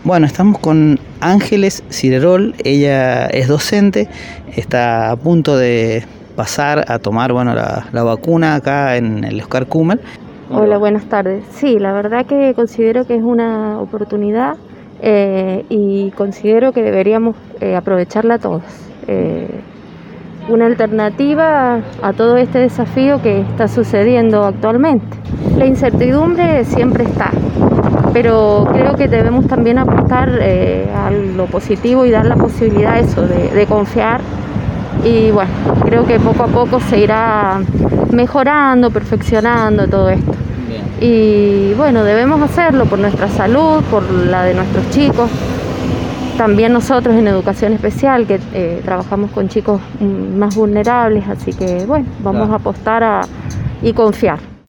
Bueno, estamos con Ángeles Cirerol, ella es docente, está a punto de pasar a tomar la vacuna acá en el Oscar Kumel. Hola, buenas tardes. Sí, la verdad que considero que es una oportunidad y considero que deberíamos aprovecharla todos. Una alternativa a todo este desafío que está sucediendo actualmente. La incertidumbre siempre está, pero creo que debemos también apostar a lo positivo y dar la posibilidad a eso, de confiar. Y bueno, creo que poco a poco se irá mejorando, perfeccionando todo esto. Bien. Y bueno, debemos hacerlo por nuestra salud, por la de nuestros chicos. También nosotros en educación especial, que trabajamos con chicos más vulnerables, así que bueno, vamos a apostar y confiar.